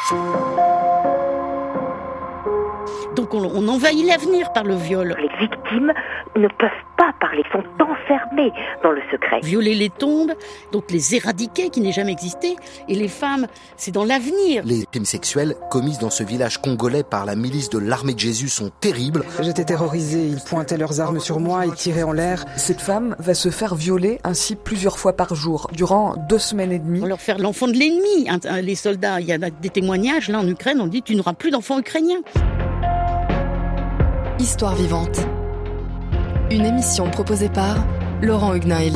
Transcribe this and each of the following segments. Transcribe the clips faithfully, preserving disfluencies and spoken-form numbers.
Donc on, on envahit l'avenir par le viol. Les victimes ne peuvent pas parler, sont enfermées dans le secret. Violer les tombes, donc les éradiquer qui n'aient jamais existé. Et les femmes, c'est dans l'avenir. Les crimes sexuels commis dans ce village congolais par la milice de l'Armée de Jésus sont terribles. J'étais terrorisée, ils pointaient leurs armes sur moi, ils tiraient en l'air. Cette femme va se faire violer ainsi plusieurs fois par jour, durant deux semaines et demie. On va leur faire l'enfant de l'ennemi. Les soldats, il y a des témoignages, là en Ukraine, on dit tu n'auras plus d'enfants ukrainiens. Histoire vivante. Une émission proposée par Laurent Hugnaeli.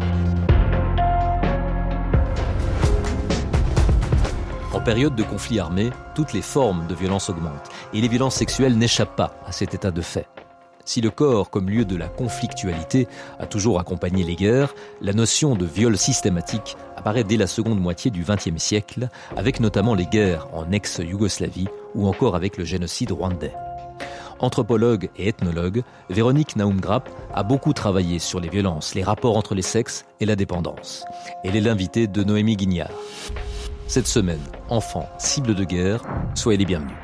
En période de conflit armé, toutes les formes de violence augmentent et les violences sexuelles n'échappent pas à cet état de fait. Si le corps, comme lieu de la conflictualité, a toujours accompagné les guerres, la notion de viol systématique apparaît dès la seconde moitié du vingtième siècle, avec notamment les guerres en ex-Yougoslavie ou encore avec le génocide rwandais. Anthropologue et ethnologue, Véronique Naum-Grapp a beaucoup travaillé sur les violences, les rapports entre les sexes et la dépendance. Elle est l'invitée de Noémie Guignard. Cette semaine, enfants, cibles de guerre, soyez les bienvenus.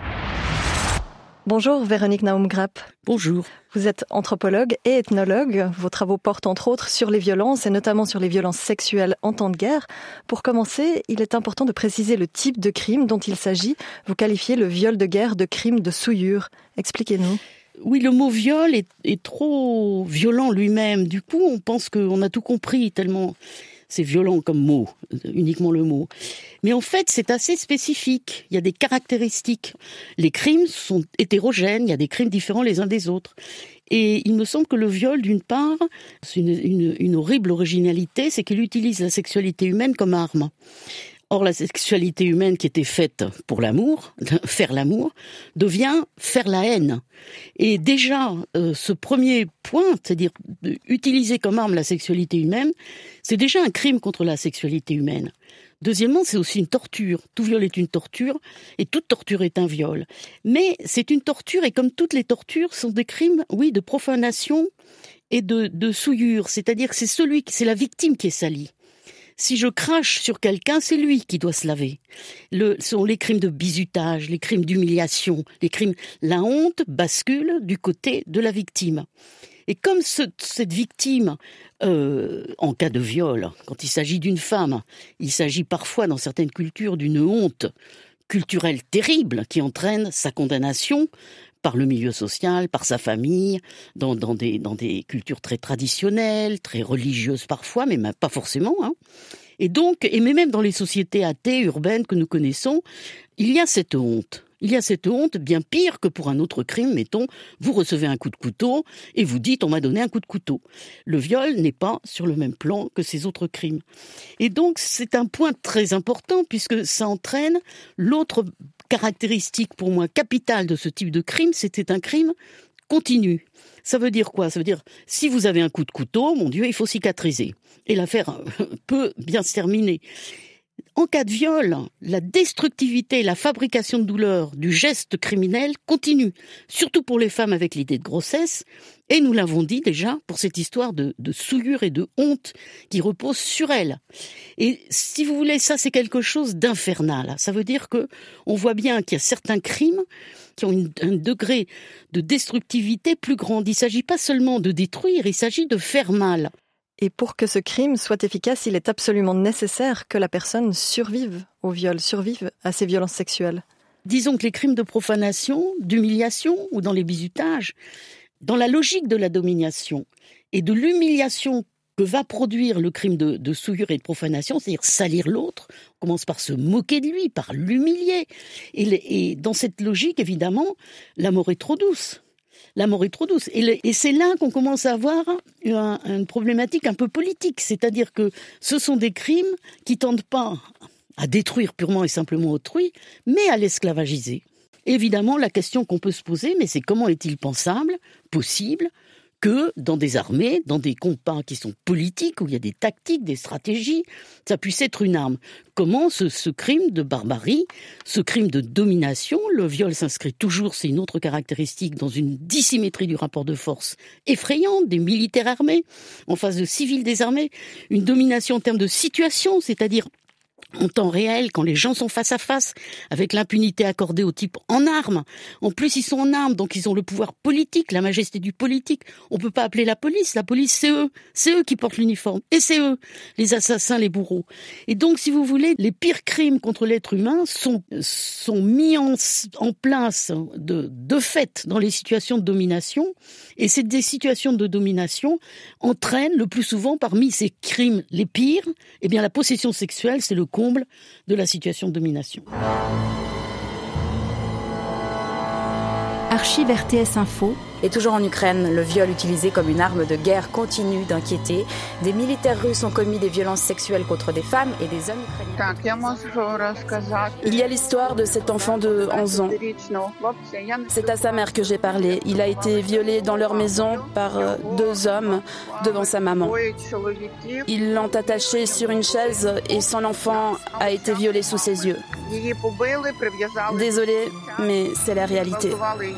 Bonjour Véronique Naum-Grapp. Bonjour. Vous êtes anthropologue et ethnologue. Vos travaux portent entre autres sur les violences et notamment sur les violences sexuelles en temps de guerre. Pour commencer, il est important de préciser le type de crime dont il s'agit. Vous qualifiez le viol de guerre de crime de souillure. Expliquez-nous. Oui, le mot viol est, est trop violent lui-même. Du coup, on pense qu'on a tout compris tellement c'est violent comme mot, uniquement le mot. Mais en fait, c'est assez spécifique. Il y a des caractéristiques. Les crimes sont hétérogènes, il y a des crimes différents les uns des autres. Et il me semble que le viol, d'une part, c'est une, une, une horrible originalité, c'est qu'il utilise la sexualité humaine comme arme. Or, la sexualité humaine qui était faite pour l'amour, faire l'amour, devient faire la haine. Et déjà, euh, ce premier point, c'est-à-dire utiliser comme arme la sexualité humaine, c'est déjà un crime contre la sexualité humaine. Deuxièmement, c'est aussi une torture. Tout viol est une torture, et toute torture est un viol. Mais c'est une torture, et comme toutes les tortures, sont des crimes, oui, de profanation et de, de souillure. C'est-à-dire que c'est celui, c'est la victime qui est salie. Si je crache sur quelqu'un, c'est lui qui doit se laver. Le, ce sont les crimes de bizutage, les crimes d'humiliation, les crimes. La honte bascule du côté de la victime. Et comme ce, cette victime, euh, en cas de viol, quand il s'agit d'une femme, il s'agit parfois dans certaines cultures d'une honte culturelle terrible qui entraîne sa condamnation par le milieu social, par sa famille, dans, dans, des, dans des cultures très traditionnelles, très religieuses parfois, mais pas forcément. Hein. Et donc, et même dans les sociétés athées, urbaines que nous connaissons, il y a cette honte. Il y a cette honte bien pire que pour un autre crime, mettons, vous recevez un coup de couteau et vous dites « on m'a donné un coup de couteau ». Le viol n'est pas sur le même plan que ces autres crimes. Et donc, c'est un point très important puisque ça entraîne l'autre caractéristique pour moi capitale de ce type de crime, c'était un crime continu. Ça veut dire quoi ? Ça veut dire, si vous avez un coup de couteau, mon Dieu, il faut cicatriser. Et l'affaire peut bien se terminer. En cas de viol, la destructivité, la fabrication de douleur du geste criminel continue, surtout pour les femmes avec l'idée de grossesse, et nous l'avons dit déjà, pour cette histoire de, de souillure et de honte qui repose sur elles. Et si vous voulez, ça c'est quelque chose d'infernal. Ça veut dire que on voit bien qu'il y a certains crimes qui ont une, un degré de destructivité plus grand. Il ne s'agit pas seulement de détruire, il s'agit de faire mal. Et pour que ce crime soit efficace, il est absolument nécessaire que la personne survive au viol, survive à ces violences sexuelles. Disons que les crimes de profanation, d'humiliation ou dans les bizutages, dans la logique de la domination et de l'humiliation que va produire le crime de, de souillure et de profanation, c'est-à-dire salir l'autre, on commence par se moquer de lui, par l'humilier. Et, les, et dans cette logique, évidemment, la mort est trop douce. La mort est trop douce. Et, le, et c'est là qu'on commence à avoir un, une problématique un peu politique. C'est-à-dire que ce sont des crimes qui tendent pas à détruire purement et simplement autrui, mais à l'esclavagiser. Évidemment, la question qu'on peut se poser, mais c'est comment est-il pensable, possible, que dans des armées, dans des combats qui sont politiques, où il y a des tactiques, des stratégies, ça puisse être une arme. Comment ce, ce crime de barbarie, ce crime de domination, le viol s'inscrit toujours, c'est une autre caractéristique, dans une dissymétrie du rapport de force effrayante des militaires armés, en face de civils désarmés, une domination en termes de situation, c'est-à-dire en temps réel, quand les gens sont face à face, avec l'impunité accordée aux types en armes. En plus, ils sont en armes, donc ils ont le pouvoir politique, la majesté du politique. On peut pas appeler la police. La police, c'est eux. C'est eux qui portent l'uniforme. Et c'est eux, les assassins, les bourreaux. Et donc, si vous voulez, les pires crimes contre l'être humain sont, sont mis en, en place de, de fait dans les situations de domination. Et ces des situations de domination entraînent le plus souvent, parmi ces crimes les pires, eh bien, la possession sexuelle, c'est le comble de la situation de domination. Archive R T S Info. Et toujours en Ukraine, le viol utilisé comme une arme de guerre continue d'inquiéter. Des militaires russes ont commis des violences sexuelles contre des femmes et des hommes ukrainiens. Il y a l'histoire de cet enfant de onze ans. C'est à sa mère que j'ai parlé. Il a été violé dans leur maison par deux hommes devant sa maman. Ils l'ont attaché sur une chaise et son enfant a été violé sous ses yeux. Désolée, mais c'est la réalité.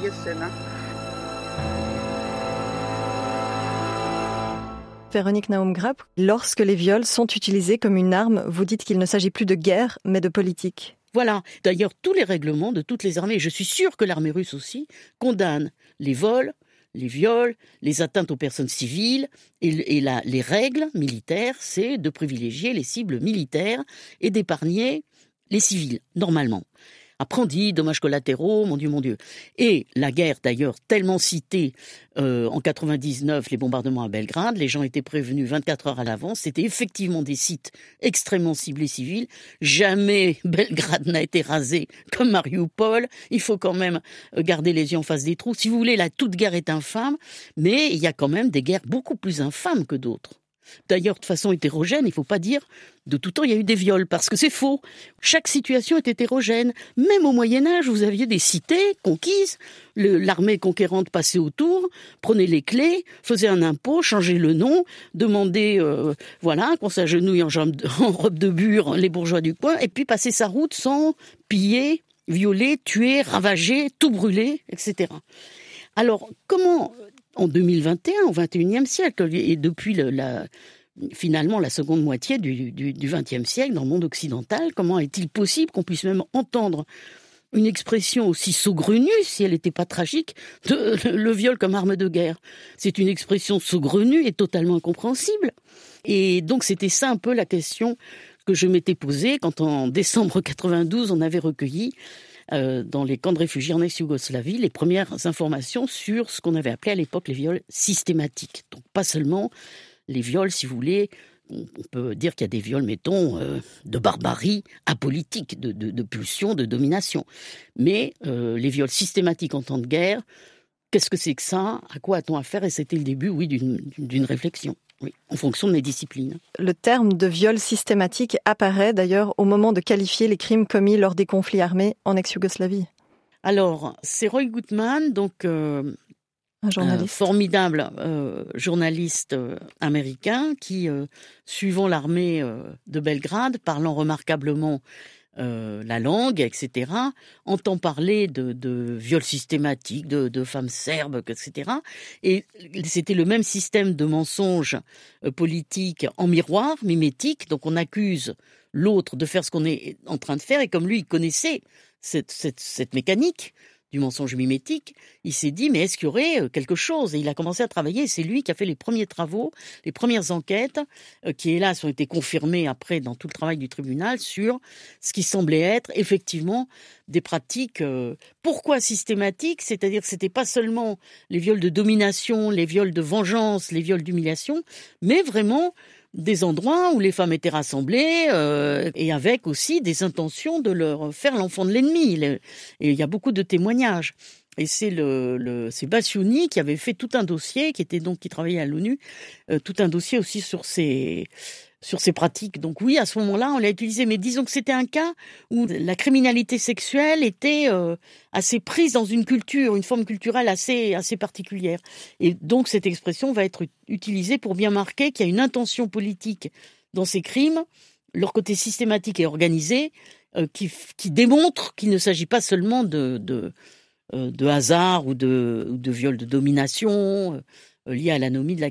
Véronique Naum-Grapp, lorsque les viols sont utilisés comme une arme, vous dites qu'il ne s'agit plus de guerre, mais de politique. Voilà. D'ailleurs, tous les règlements de toutes les armées, et je suis sûre que l'armée russe aussi, condamnent les vols, les viols, les atteintes aux personnes civiles. Et, et la, les règles militaires, c'est de privilégier les cibles militaires et d'épargner les civils, normalement. Après, on dit dommages collatéraux, mon Dieu, mon Dieu. Et la guerre, d'ailleurs, tellement citée euh, en quatre-vingt-dix-neuf, les bombardements à Belgrade, les gens étaient prévenus vingt-quatre heures à l'avance. C'était effectivement des sites extrêmement ciblés civils. Jamais Belgrade n'a été rasé comme Mariupol. Il faut quand même garder les yeux en face des trous. Si vous voulez, la toute guerre est infâme, mais il y a quand même des guerres beaucoup plus infâmes que d'autres. D'ailleurs, de façon hétérogène, il ne faut pas dire de tout temps il y a eu des viols, parce que c'est faux. Chaque situation est hétérogène. Même au Moyen-Âge, vous aviez des cités conquises, le, l'armée conquérante passait autour, prenait les clés, faisait un impôt, changeait le nom, demandait euh, voilà, qu'on s'agenouille en, en robe de bure les bourgeois du coin, et puis passait sa route sans piller, violer, tuer, ravager, tout brûler, et cetera. Alors, comment... En deux mille vingt et un, au vingt et unième siècle, et depuis le, la, finalement la seconde moitié du, du, du vingtième siècle, dans le monde occidental, comment est-il possible qu'on puisse même entendre une expression aussi saugrenue, si elle n'était pas tragique, de le viol comme arme de guerre? C'est une expression saugrenue et totalement incompréhensible. Et donc c'était ça un peu la question que je m'étais posée quand en décembre quatre-vingt-douze, on avait recueilli Euh, dans les camps de réfugiés en ex-Yougoslavie, les premières informations sur ce qu'on avait appelé à l'époque les viols systématiques. Donc pas seulement les viols, si vous voulez, on, on peut dire qu'il y a des viols, mettons, euh, de barbarie apolitique, de, de, de pulsion, de domination. Mais euh, les viols systématiques en temps de guerre, qu'est-ce que c'est que ça? À quoi a-t-on affaire? Et c'était le début, oui, d'une, d'une réflexion. Oui, en fonction des disciplines. Le terme de viol systématique apparaît d'ailleurs au moment de qualifier les crimes commis lors des conflits armés en ex-Yougoslavie. Alors, c'est Roy Gutman, donc euh, un journaliste. Euh, formidable euh, journaliste euh, américain qui, euh, suivant l'armée euh, de Belgrade, parlant remarquablement Euh, la langue, et cetera, entend parler de, de viols systématiques, de, de femmes serbes, et cetera. Et c'était le même système de mensonges euh, politiques en miroir, mimétique. Donc on accuse l'autre de faire ce qu'on est en train de faire. Et comme lui, il connaissait cette, cette, cette mécanique du mensonge mimétique, il s'est dit, mais est-ce qu'il y aurait quelque chose? Et il a commencé à travailler, c'est lui qui a fait les premiers travaux, les premières enquêtes, euh, qui hélas ont été confirmées après dans tout le travail du tribunal, sur ce qui semblait être effectivement des pratiques, euh, pourquoi systématiques? C'est-à-dire que c'était pas seulement les viols de domination, les viols de vengeance, les viols d'humiliation, mais vraiment des endroits où les femmes étaient rassemblées euh, et avec aussi des intentions de leur faire l'enfant de l'ennemi. Et il y a beaucoup de témoignages. Et c'est le, le c'est Bassiouni qui avait fait tout un dossier, qui était donc qui travaillait à l'ONU, euh, tout un dossier aussi sur ces sur ces pratiques. Donc oui, à ce moment-là, on l'a utilisé. Mais disons que c'était un cas où la criminalité sexuelle était euh, assez prise dans une culture, une forme culturelle assez assez particulière. Et donc cette expression va être utilisée pour bien marquer qu'il y a une intention politique dans ces crimes, leur côté systématique et organisé, euh, qui qui démontre qu'il ne s'agit pas seulement de de de hasard ou de ou de viol de domination euh, lié à l'anomie de la guerre.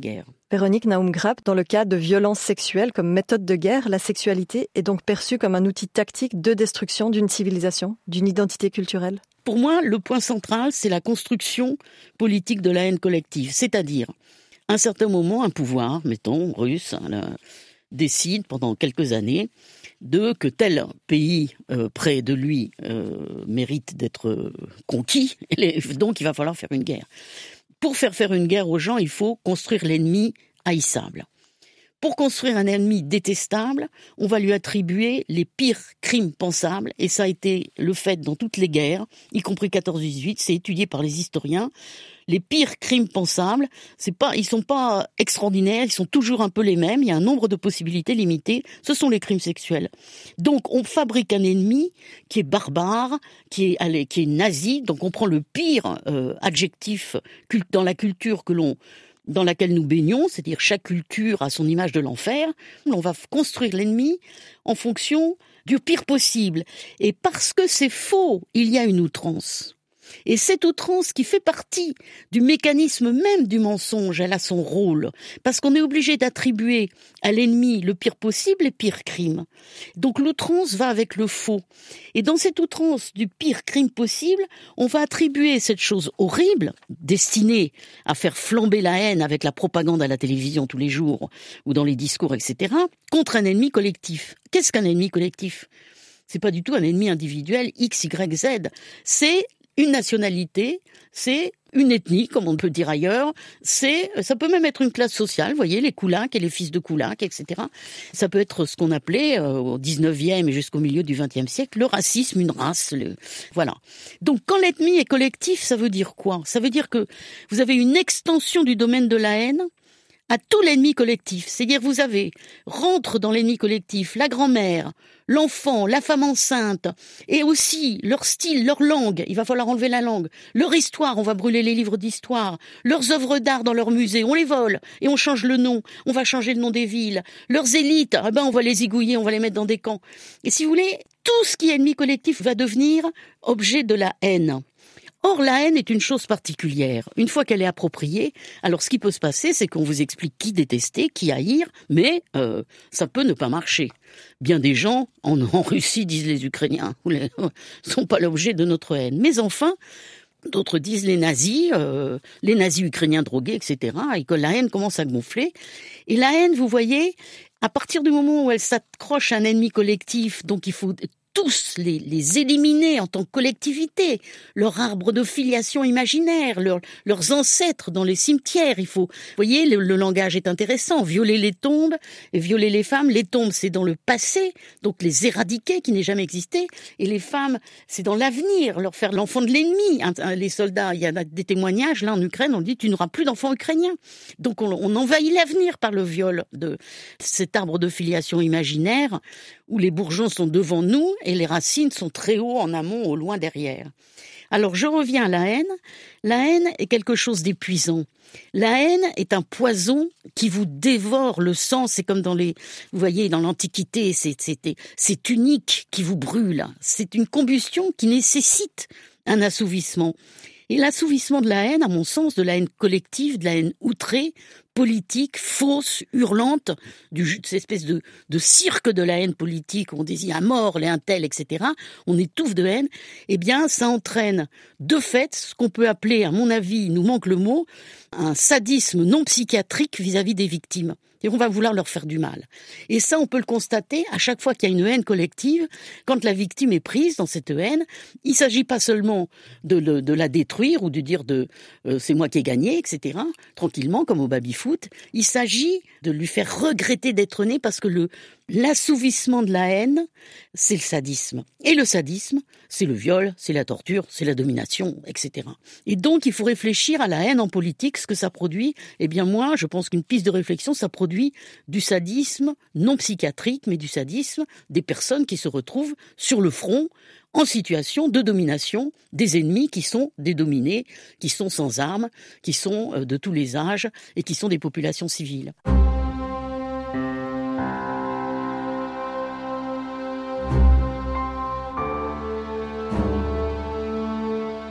Véronique Naum-Grapp, dans le cas de violences sexuelles comme méthode de guerre, la sexualité est donc perçue comme un outil tactique de destruction d'une civilisation, d'une identité culturelle? Pour moi, le point central, c'est la construction politique de la haine collective. C'est-à-dire, à un certain moment, un pouvoir, mettons, russe, hein, décide pendant quelques années de que tel pays euh, près de lui euh, mérite d'être euh, conquis, et donc il va falloir faire une guerre. Pour faire faire une guerre aux gens, il faut construire l'ennemi haïssable. Pour construire un ennemi détestable, on va lui attribuer les pires crimes pensables, et ça a été le fait dans toutes les guerres, y compris quatorze dix-huit, c'est étudié par les historiens. Les pires crimes pensables, c'est pas, ils sont pas extraordinaires, ils sont toujours un peu les mêmes, il y a un nombre de possibilités limitées, ce sont les crimes sexuels. Donc on fabrique un ennemi qui est barbare, qui est, allez, qui est nazi, donc on prend le pire euh, adjectif dans la culture que l'on dans laquelle nous baignons, c'est-à-dire chaque culture a son image de l'enfer, on va construire l'ennemi en fonction du pire possible. Et parce que c'est faux, il y a une outrance. Et cette outrance qui fait partie du mécanisme même du mensonge, elle a son rôle. Parce qu'on est obligé d'attribuer à l'ennemi le pire possible, les pires crimes. Donc l'outrance va avec le faux. Et dans cette outrance du pire crime possible, on va attribuer cette chose horrible, destinée à faire flamber la haine avec la propagande à la télévision tous les jours, ou dans les discours, et cetera, contre un ennemi collectif. Qu'est-ce qu'un ennemi collectif ? C'est pas du tout un ennemi individuel, X, Y, Z. C'est une nationalité, c'est une ethnie, comme on peut dire ailleurs, c'est, ça peut même être une classe sociale, vous voyez, les Koulaks et les fils de Koulaks, et cetera. Ça peut être ce qu'on appelait, euh, au dix-neuvième et jusqu'au milieu du vingtième siècle, le racisme, une race, le... voilà. Donc, quand l'ennemi est collectif, ça veut dire quoi ? Ça veut dire que vous avez une extension du domaine de la haine à tout l'ennemi collectif. C'est-à-dire, vous avez, rentre dans l'ennemi collectif, la grand-mère, l'enfant, la femme enceinte, et aussi leur style, leur langue, il va falloir enlever la langue, leur histoire, on va brûler les livres d'histoire, leurs œuvres d'art dans leur musée, on les vole, et on change le nom, on va changer le nom des villes, leurs élites, eh ben on va les zigouiller, on va les mettre dans des camps. Et si vous voulez, tout ce qui est ennemi collectif va devenir objet de la haine. Or, la haine est une chose particulière. Une fois qu'elle est appropriée, alors ce qui peut se passer, c'est qu'on vous explique qui détester, qui haïr, mais euh, ça peut ne pas marcher. Bien des gens, en, en Russie, disent les Ukrainiens, ne sont pas l'objet de notre haine. Mais enfin, d'autres disent les nazis, euh, les nazis ukrainiens drogués, et cetera, et que la haine commence à gonfler. Et la haine, vous voyez, à partir du moment où elle s'accroche à un ennemi collectif, donc il faut tous les, les éliminer en tant que collectivité, leur arbre de filiation imaginaire, leur, leurs ancêtres dans les cimetières. Il faut, vous voyez, le, le langage est intéressant. Violer les tombes, et violer les femmes. Les tombes, c'est dans le passé, donc les éradiquer, qui n'aient jamais existé. Et les femmes, c'est dans l'avenir, leur faire l'enfant de l'ennemi. Les soldats, il y a des témoignages, là en Ukraine, on dit tu n'auras plus d'enfants ukrainiens. Donc on, on envahit l'avenir par le viol de cet arbre de filiation imaginaire, où les bourgeons sont devant nous et les racines sont très haut en amont, au loin derrière. Alors je reviens à la haine. La haine est quelque chose d'épuisant. La haine est un poison qui vous dévore le sang. C'est comme dans les, vous voyez, dans l'Antiquité, c'est, c'est, c'est unique qui vous brûle. C'est une combustion qui nécessite un assouvissement. Et l'assouvissement de la haine, à mon sens, de la haine collective, de la haine outrée, politique, fausse, hurlante, du, cette espèce de, de cirque de la haine politique, où on désigne à mort les intels, et cetera, on étouffe de haine, eh bien, ça entraîne de fait ce qu'on peut appeler, à mon avis, il nous manque le mot, un sadisme non psychiatrique vis-à-vis des victimes. Et on va vouloir leur faire du mal. Et ça, on peut le constater à chaque fois qu'il y a une haine collective, quand la victime est prise dans cette haine, il ne s'agit pas seulement de, de, de la détruire ou de dire de euh, c'est moi qui ai gagné, et cetera, tranquillement, comme au baby-foot. Il s'agit de lui faire regretter d'être né parce que le l'assouvissement de la haine, c'est le sadisme. Et le sadisme, c'est le viol, c'est la torture, c'est la domination, et cetera. Et donc, il faut réfléchir à la haine en politique, ce que ça produit. Eh bien, moi, je pense qu'une piste de réflexion, ça produit du sadisme non psychiatrique, mais du sadisme des personnes qui se retrouvent sur le front en situation de domination des ennemis qui sont des dominés, qui sont sans armes, qui sont de tous les âges et qui sont des populations civiles.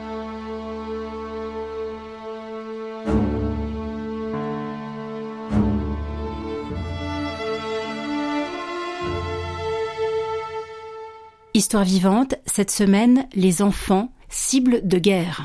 Thank you. Histoire vivante, cette semaine, les enfants, cibles de guerre.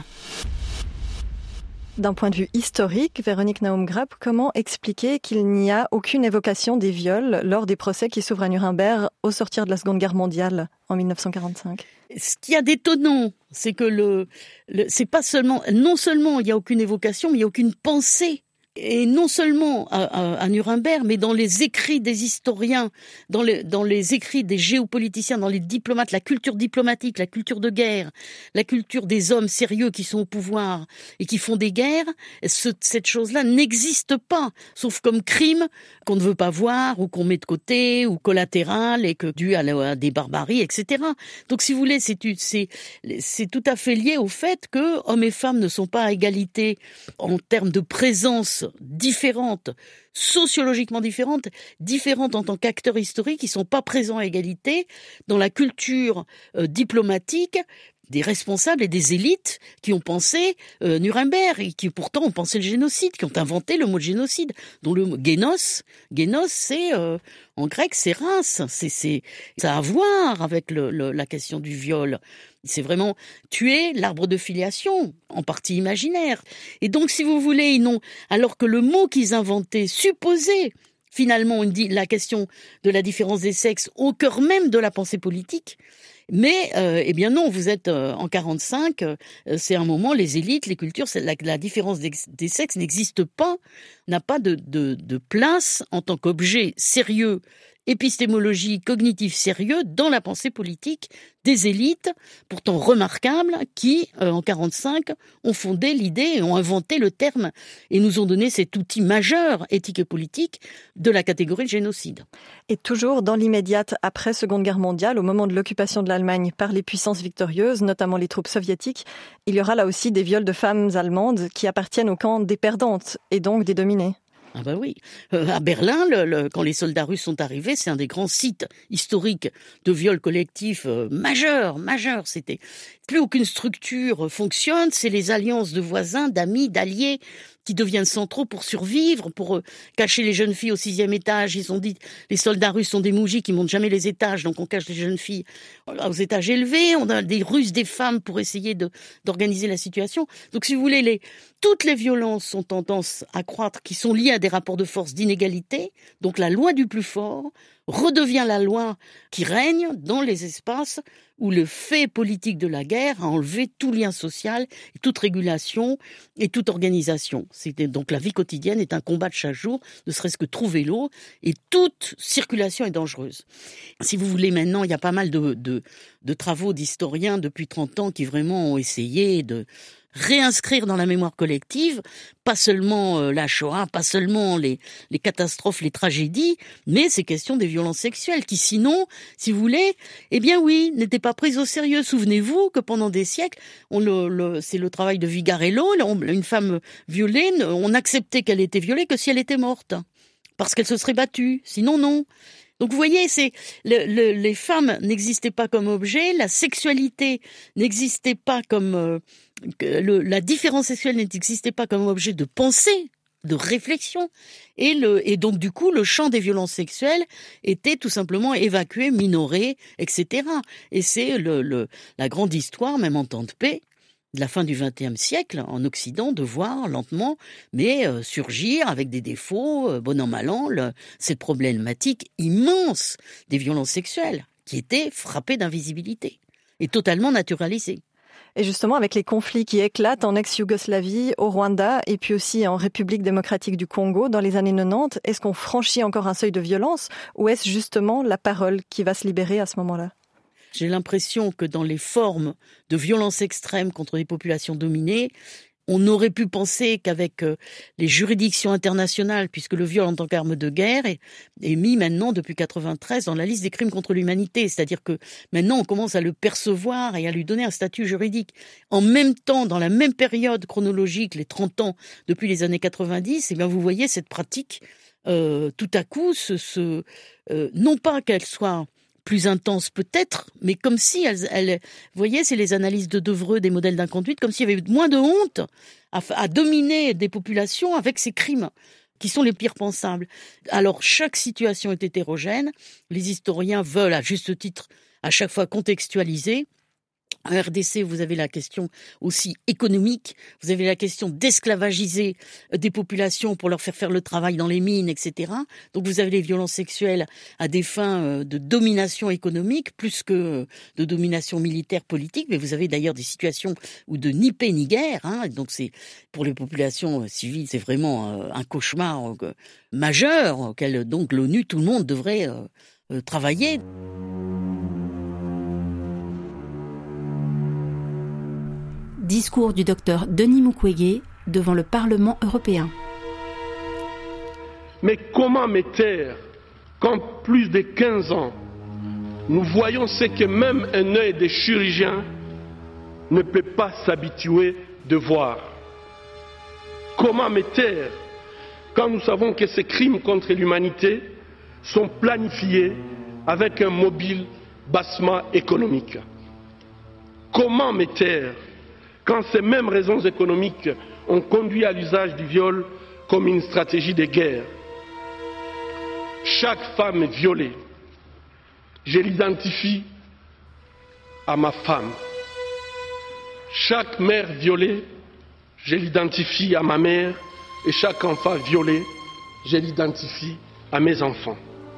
D'un point de vue historique, Véronique Naum-Grapp, comment expliquer qu'il n'y a aucune évocation des viols lors des procès qui s'ouvrent à Nuremberg au sortir de la Seconde Guerre mondiale en dix-neuf cent quarante-cinq ? Ce qu'il y a d'étonnant, c'est que le, le c'est pas seulement, non seulement il n'y a aucune évocation, mais il n'y a aucune pensée. Et non seulement à, à, à Nuremberg, mais dans les écrits des historiens, dans les, dans les écrits des géopoliticiens, dans les diplomates, la culture diplomatique, la culture de guerre, la culture des hommes sérieux qui sont au pouvoir et qui font des guerres, ce, cette chose-là n'existe pas, sauf comme crime qu'on ne veut pas voir ou qu'on met de côté ou collatéral et que dû à, la, à des barbaries, et cetera. Donc, si vous voulez, c'est, c'est, c'est tout à fait lié au fait que hommes et femmes ne sont pas à égalité en termes de présence différentes, sociologiquement différentes, différentes en tant qu'acteurs historiques, qui ne sont pas présents à égalité dans la culture euh, diplomatique des responsables et des élites qui ont pensé euh, Nuremberg et qui pourtant ont pensé le génocide, qui ont inventé le mot de génocide, dont le mot génos, génos c'est euh, en grec c'est race, c'est, c'est ça a à voir avec le, le, la question du viol. C'est vraiment tuer l'arbre de filiation, en partie imaginaire. Et donc, si vous voulez, ils n'ont, alors que le mot qu'ils inventaient supposait finalement une, la question de la différence des sexes au cœur même de la pensée politique. Mais, euh, eh bien non, vous êtes euh, en quarante-cinq, euh, c'est un moment, les élites, les cultures, c'est la, la différence des, des sexes n'existe pas, n'a pas de, de, de place en tant qu'objet sérieux, épistémologique, cognitif sérieux dans la pensée politique des élites, pourtant remarquables, qui, euh, en quarante-cinq, ont fondé l'idée et ont inventé le terme et nous ont donné cet outil majeur, éthique et politique, de la catégorie de génocide. Et toujours dans l'immédiate après Seconde Guerre mondiale, au moment de l'occupation de l'Allemagne par les puissances victorieuses, notamment les troupes soviétiques, il y aura là aussi des viols de femmes allemandes qui appartiennent au camp des perdantes et donc des dominées. Ah bah oui, euh, à Berlin, le, le, quand les soldats russes sont arrivés, c'est un des grands sites historiques de viols collectifs euh, majeurs, majeurs. C'était plus aucune structure fonctionne, c'est les alliances de voisins, d'amis, d'alliés qui deviennent centraux pour survivre, pour euh, cacher les jeunes filles au sixième étage. Ils ont dit, les soldats russes sont des moujis qui montent jamais les étages, donc on cache les jeunes filles aux étages élevés. On a des Russes, des femmes pour essayer de, d'organiser la situation. Donc si vous voulez, les, toutes les violences ont tendance à croître, qui sont liées à des rapports de force d'inégalité. Donc la loi du plus fort redevient la loi qui règne dans les espaces où le fait politique de la guerre a enlevé tout lien social, et toute régulation et toute organisation. C'était, donc la vie quotidienne est un combat de chaque jour, ne serait-ce que trouver l'eau, et toute circulation est dangereuse. Si vous voulez, maintenant, il y a pas mal de, de, de travaux d'historiens depuis trente ans qui vraiment ont essayé de réinscrire dans la mémoire collective, pas seulement euh, la Shoah, pas seulement les, les catastrophes, les tragédies, mais ces questions des violences sexuelles qui, sinon, si vous voulez, eh bien oui, n'étaient pas prises au sérieux. Souvenez-vous que pendant des siècles, on le, le, c'est le travail de Vigarello, on, une femme violée, on acceptait qu'elle était violée que si elle était morte, parce qu'elle se serait battue, sinon non. Donc vous voyez, c'est le, le, les femmes n'existaient pas comme objet, la sexualité n'existait pas comme euh, le, la différence sexuelle n'existait pas comme objet de pensée, de réflexion, et le et donc du coup le champ des violences sexuelles était tout simplement évacué, minoré, et cetera. Et c'est le, le la grande histoire, même en temps de paix, de la fin du vingtième siècle, en Occident, de voir lentement, mais euh, surgir avec des défauts, euh, bon an mal an, le, cette problématique immense des violences sexuelles, qui étaient frappées d'invisibilité et totalement naturalisées. Et justement, avec les conflits qui éclatent en ex-Yougoslavie, au Rwanda et puis aussi en République démocratique du Congo dans les années quatre-vingt-dix, est-ce qu'on franchit encore un seuil de violence ou est-ce justement la parole qui va se libérer à ce moment-là ? J'ai l'impression que dans les formes de violence extrême contre les populations dominées, on aurait pu penser qu'avec les juridictions internationales, puisque le viol en tant qu'arme de guerre est, est mis maintenant depuis quatre-vingt-treize dans la liste des crimes contre l'humanité, c'est-à-dire que maintenant on commence à le percevoir et à lui donner un statut juridique. En même temps, dans la même période chronologique, les trente ans depuis les années quatre-vingt-dix, eh bien vous voyez cette pratique euh, tout à coup, ce, ce, euh, non pas qu'elle soit plus intense peut-être, mais comme si elle, elle, vous voyez, c'est les analyses de Devreux des modèles d'inconduite, comme s'il y avait moins de honte à, à dominer des populations avec ces crimes qui sont les pires pensables. Alors chaque situation est hétérogène. Les historiens veulent, à juste titre, à chaque fois contextualisé. En R D C, vous avez la question aussi économique, vous avez la question d'esclavagiser des populations pour leur faire faire le travail dans les mines, et cetera. Donc vous avez les violences sexuelles à des fins de domination économique, plus que de domination militaire politique, mais vous avez d'ailleurs des situations où de ni paix ni guerre, hein. Donc c'est, pour les populations civiles, c'est vraiment un cauchemar majeur, auquel donc l'ONU, tout le monde devrait travailler. Discours du docteur Denis Mukwege devant le Parlement européen. Mais comment me taire quand plus de quinze ans, nous voyons ce que même un œil de chirurgien ne peut pas s'habituer de voir? Comment me taire quand nous savons que ces crimes contre l'humanité sont planifiés avec un mobile bassement économique? Comment me taire quand ces mêmes raisons économiques ont conduit à l'usage du viol comme une stratégie de guerre? Chaque femme violée, je l'identifie à ma femme. Chaque mère violée, je l'identifie à ma mère. Et chaque enfant violé, je l'identifie à mes enfants.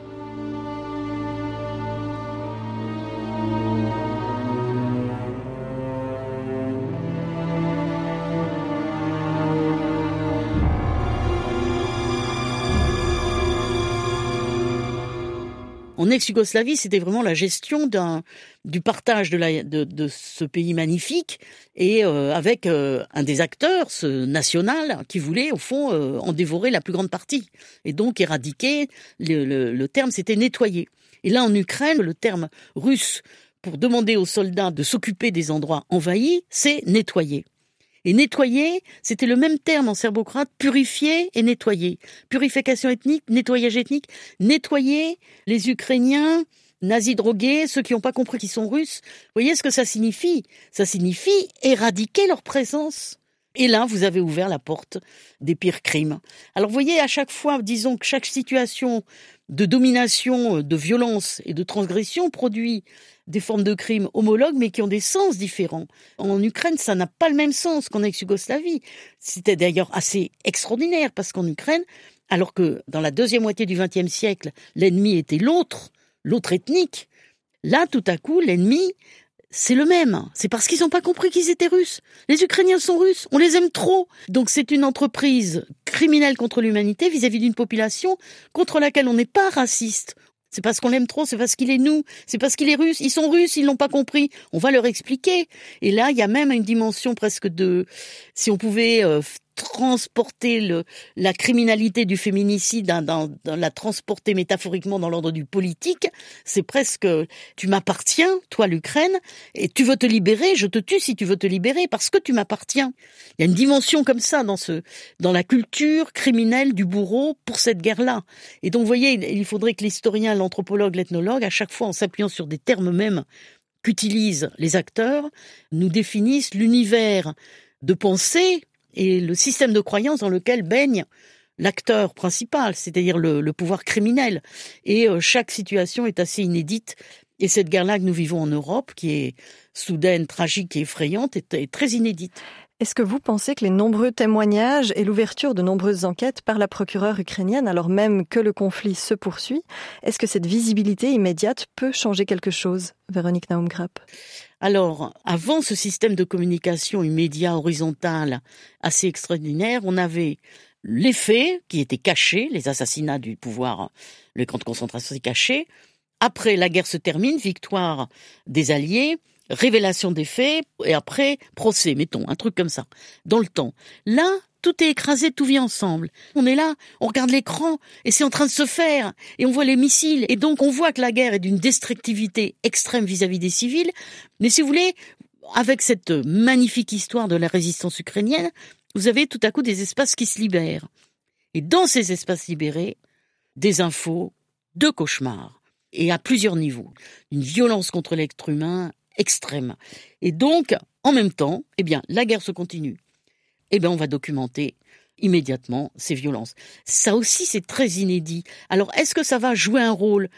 En ex-Yougoslavie, c'était vraiment la gestion d'un, du partage de, la, de, de ce pays magnifique et euh, avec euh, un des acteurs, ce national, qui voulait au fond euh, en dévorer la plus grande partie. Et donc éradiquer, le, le, le terme c'était nettoyer. Et là en Ukraine, le terme russe pour demander aux soldats de s'occuper des endroits envahis, c'est nettoyer. Et nettoyer, c'était le même terme en serbo-croate, purifier et nettoyer. Purification ethnique, nettoyage ethnique, nettoyer les Ukrainiens nazis drogués, ceux qui n'ont pas compris qu'ils sont russes. Vous voyez ce que ça signifie? Ça signifie éradiquer leur présence. Et là, vous avez ouvert la porte des pires crimes. Alors vous voyez, à chaque fois, disons que chaque situation de domination, de violence et de transgression produit des formes de crimes homologues, mais qui ont des sens différents. En Ukraine, ça n'a pas le même sens qu'en ex-Yougoslavie. C'était d'ailleurs assez extraordinaire, parce qu'en Ukraine, alors que dans la deuxième moitié du vingtième siècle, l'ennemi était l'autre, l'autre ethnique, là, tout à coup, l'ennemi, c'est le même. C'est parce qu'ils n'ont pas compris qu'ils étaient russes. Les Ukrainiens sont russes, on les aime trop. Donc c'est une entreprise criminelle contre l'humanité vis-à-vis d'une population contre laquelle on n'est pas raciste. C'est parce qu'on l'aime trop, c'est parce qu'il est nous, c'est parce qu'il est russe. Ils sont russes, ils l'ont pas compris. On va leur expliquer. Et là, il y a même une dimension presque de, si on pouvait euh, transporter le, la criminalité du féminicide, dans, dans, dans la transporter métaphoriquement dans l'ordre du politique, c'est presque, tu m'appartiens, toi l'Ukraine, et tu veux te libérer, je te tue si tu veux te libérer, parce que tu m'appartiens. Il y a une dimension comme ça dans ce, dans la culture criminelle du bourreau pour cette guerre-là. Et donc, vous voyez, il faudrait que l'historien, l'anthropologue, l'ethnologue, à chaque fois en s'appuyant sur des termes mêmes qu'utilisent les acteurs, nous définissent l'univers de pensée et le système de croyance dans lequel baigne l'acteur principal, c'est-à-dire le, le pouvoir criminel. Et euh, chaque situation est assez inédite. Et cette guerre-là que nous vivons en Europe, qui est soudaine, tragique et effrayante, est, est très inédite. Est-ce que vous pensez que les nombreux témoignages et l'ouverture de nombreuses enquêtes par la procureure ukrainienne, alors même que le conflit se poursuit, est-ce que cette visibilité immédiate peut changer quelque chose, Véronique Naum-Grapp? Alors, avant ce système de communication immédiat, horizontal, assez extraordinaire, on avait les faits qui étaient cachés, les assassinats du pouvoir, les camps de concentration étaient cachés. Après, la guerre se termine, victoire des Alliés, révélation des faits, et après, procès, mettons, un truc comme ça, dans le temps. Là, tout est écrasé, tout vit ensemble. On est là, on regarde l'écran, et c'est en train de se faire, et on voit les missiles, et donc on voit que la guerre est d'une destructivité extrême vis-à-vis des civils, mais si vous voulez, avec cette magnifique histoire de la résistance ukrainienne, vous avez tout à coup des espaces qui se libèrent. Et dans ces espaces libérés, des infos de cauchemars, et à plusieurs niveaux. Une violence contre l'être humain extrême. Et donc, en même temps, eh bien, la guerre se continue. Eh bien, on va documenter immédiatement ces violences. Ça aussi, c'est très inédit. Alors, est-ce que ça va jouer un rôle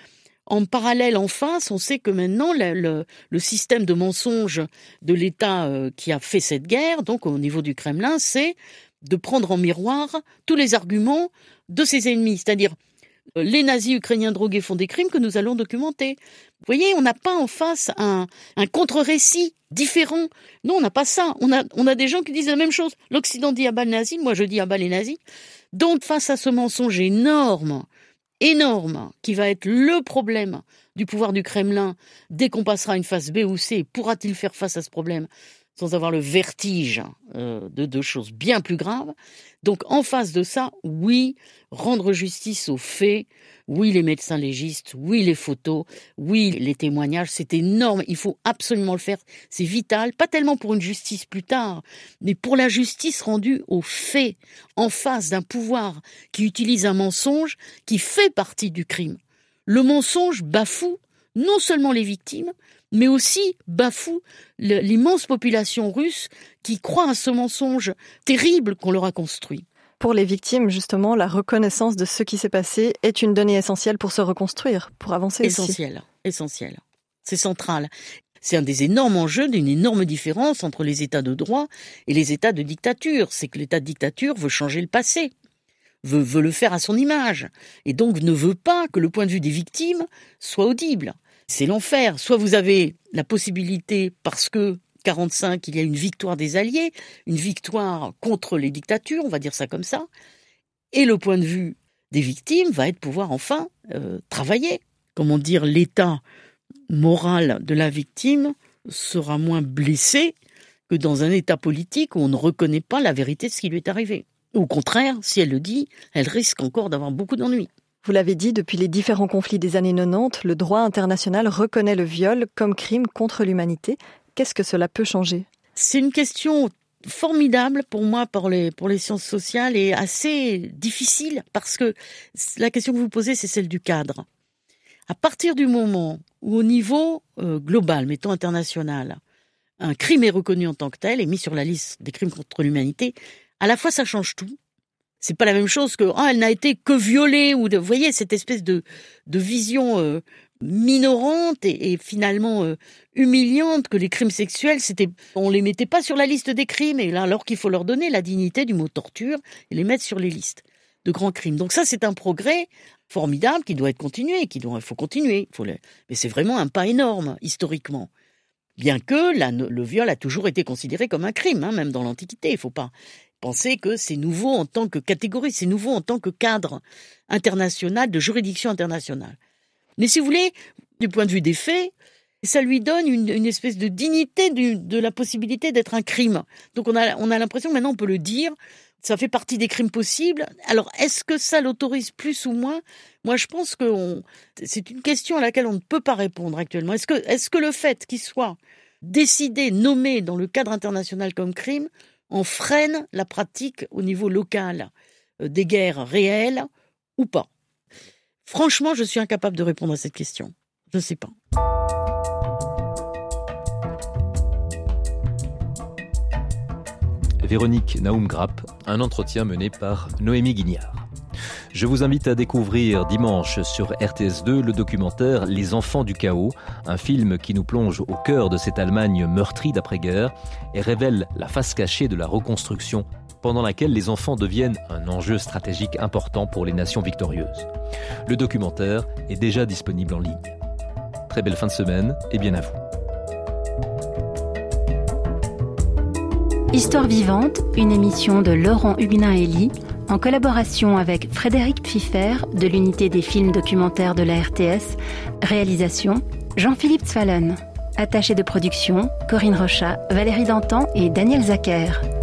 En parallèle, en face, on sait que maintenant, le, le, le système de mensonge de l'État euh, qui a fait cette guerre, donc au niveau du Kremlin, c'est de prendre en miroir tous les arguments de ses ennemis. C'est-à-dire, euh, les nazis ukrainiens drogués font des crimes que nous allons documenter. Vous voyez, on n'a pas en face un, un contre-récit différent. Non, on n'a pas ça. On a, on a des gens qui disent la même chose. L'Occident dit à bas les nazis, moi je dis à bas les nazis. Donc, face à ce mensonge énorme, énorme, qui va être le problème du pouvoir du Kremlin, dès qu'on passera à une phase B ou C, pourra-t-il faire face à ce problème sans avoir le vertige euh, de deux choses bien plus graves? Donc, en face de ça, oui, rendre justice aux faits, oui, les médecins légistes, oui, les photos, oui, les témoignages, c'est énorme, il faut absolument le faire, c'est vital, pas tellement pour une justice plus tard, mais pour la justice rendue aux faits, en face d'un pouvoir qui utilise un mensonge qui fait partie du crime. Le mensonge bafoue non seulement les victimes, mais aussi bafoue l'immense population russe qui croit à ce mensonge terrible qu'on leur a construit. Pour les victimes, justement, la reconnaissance de ce qui s'est passé est une donnée essentielle pour se reconstruire, pour avancer aussi. Essentiel, essentiel. C'est central. C'est un des énormes enjeux d'une énorme différence entre les États de droit et les États de dictature. C'est que l'État de dictature veut changer le passé, veut, veut le faire à son image, et donc ne veut pas que le point de vue des victimes soit audible. C'est l'enfer. Soit vous avez la possibilité, parce que quarante-cinq, il y a une victoire des Alliés, une victoire contre les dictatures, on va dire ça comme ça, et le point de vue des victimes va être pouvoir enfin euh, travailler. Comment dire, l'état moral de la victime sera moins blessé que dans un état politique où on ne reconnaît pas la vérité de ce qui lui est arrivé. Au contraire, si elle le dit, elle risque encore d'avoir beaucoup d'ennuis. Vous l'avez dit, depuis les différents conflits des années quatre-vingt-dix, le droit international reconnaît le viol comme crime contre l'humanité. Qu'est-ce que cela peut changer ? C'est une question formidable pour moi, pour les, pour les sciences sociales, et assez difficile, parce que la question que vous posez, c'est celle du cadre. À partir du moment où, au niveau euh, global, mettons international, un crime est reconnu en tant que tel, et mis sur la liste des crimes contre l'humanité, à la fois ça change tout. C'est pas la même chose que oh, elle n'a été que violée, ou de, vous voyez, cette espèce de, de vision euh, minorante et, et finalement euh, humiliante que les crimes sexuels, c'était, on les mettait pas sur la liste des crimes, et là, alors qu'il faut leur donner la dignité du mot torture et les mettre sur les listes de grands crimes. Donc ça, c'est un progrès formidable qui doit être continué, qui doit, il faut continuer. Il faut le, mais c'est vraiment un pas énorme historiquement. Bien que la, le viol a toujours été considéré comme un crime, hein, même dans l'Antiquité. Il faut pas penser que c'est nouveau en tant que catégorie, c'est nouveau en tant que cadre international, de juridiction internationale. Mais si vous voulez, du point de vue des faits, ça lui donne une, une espèce de dignité du, de la possibilité d'être un crime. Donc on a, on a l'impression que maintenant on peut le dire, ça fait partie des crimes possibles. Alors est-ce que ça l'autorise plus ou moins ? Moi je pense que on, c'est une question à laquelle on ne peut pas répondre actuellement. Est-ce que, est-ce que le fait qu'il soit décidé, nommé dans le cadre international comme crime, en freine la pratique au niveau local des guerres réelles ou pas ? Franchement, je suis incapable de répondre à cette question. Je ne sais pas. Véronique Naum-Grapp, un entretien mené par Noémie Guignard. Je vous invite à découvrir dimanche sur R T S deux le documentaire Les enfants du chaos, un film qui nous plonge au cœur de cette Allemagne meurtrie d'après-guerre et révèle la face cachée de la reconstruction pendant laquelle les enfants deviennent un enjeu stratégique important pour les nations victorieuses. Le documentaire est déjà disponible en ligne. Très belle fin de semaine et bien à vous. Histoire vivante, une émission de Laurent Huguenin-Elie, en collaboration avec Frédéric Pfiffer de l'unité des films documentaires de la R T S, réalisation Jean-Philippe Zwallen, attaché de production Corinne Rochat, Valérie Dantan et Daniel Zacher.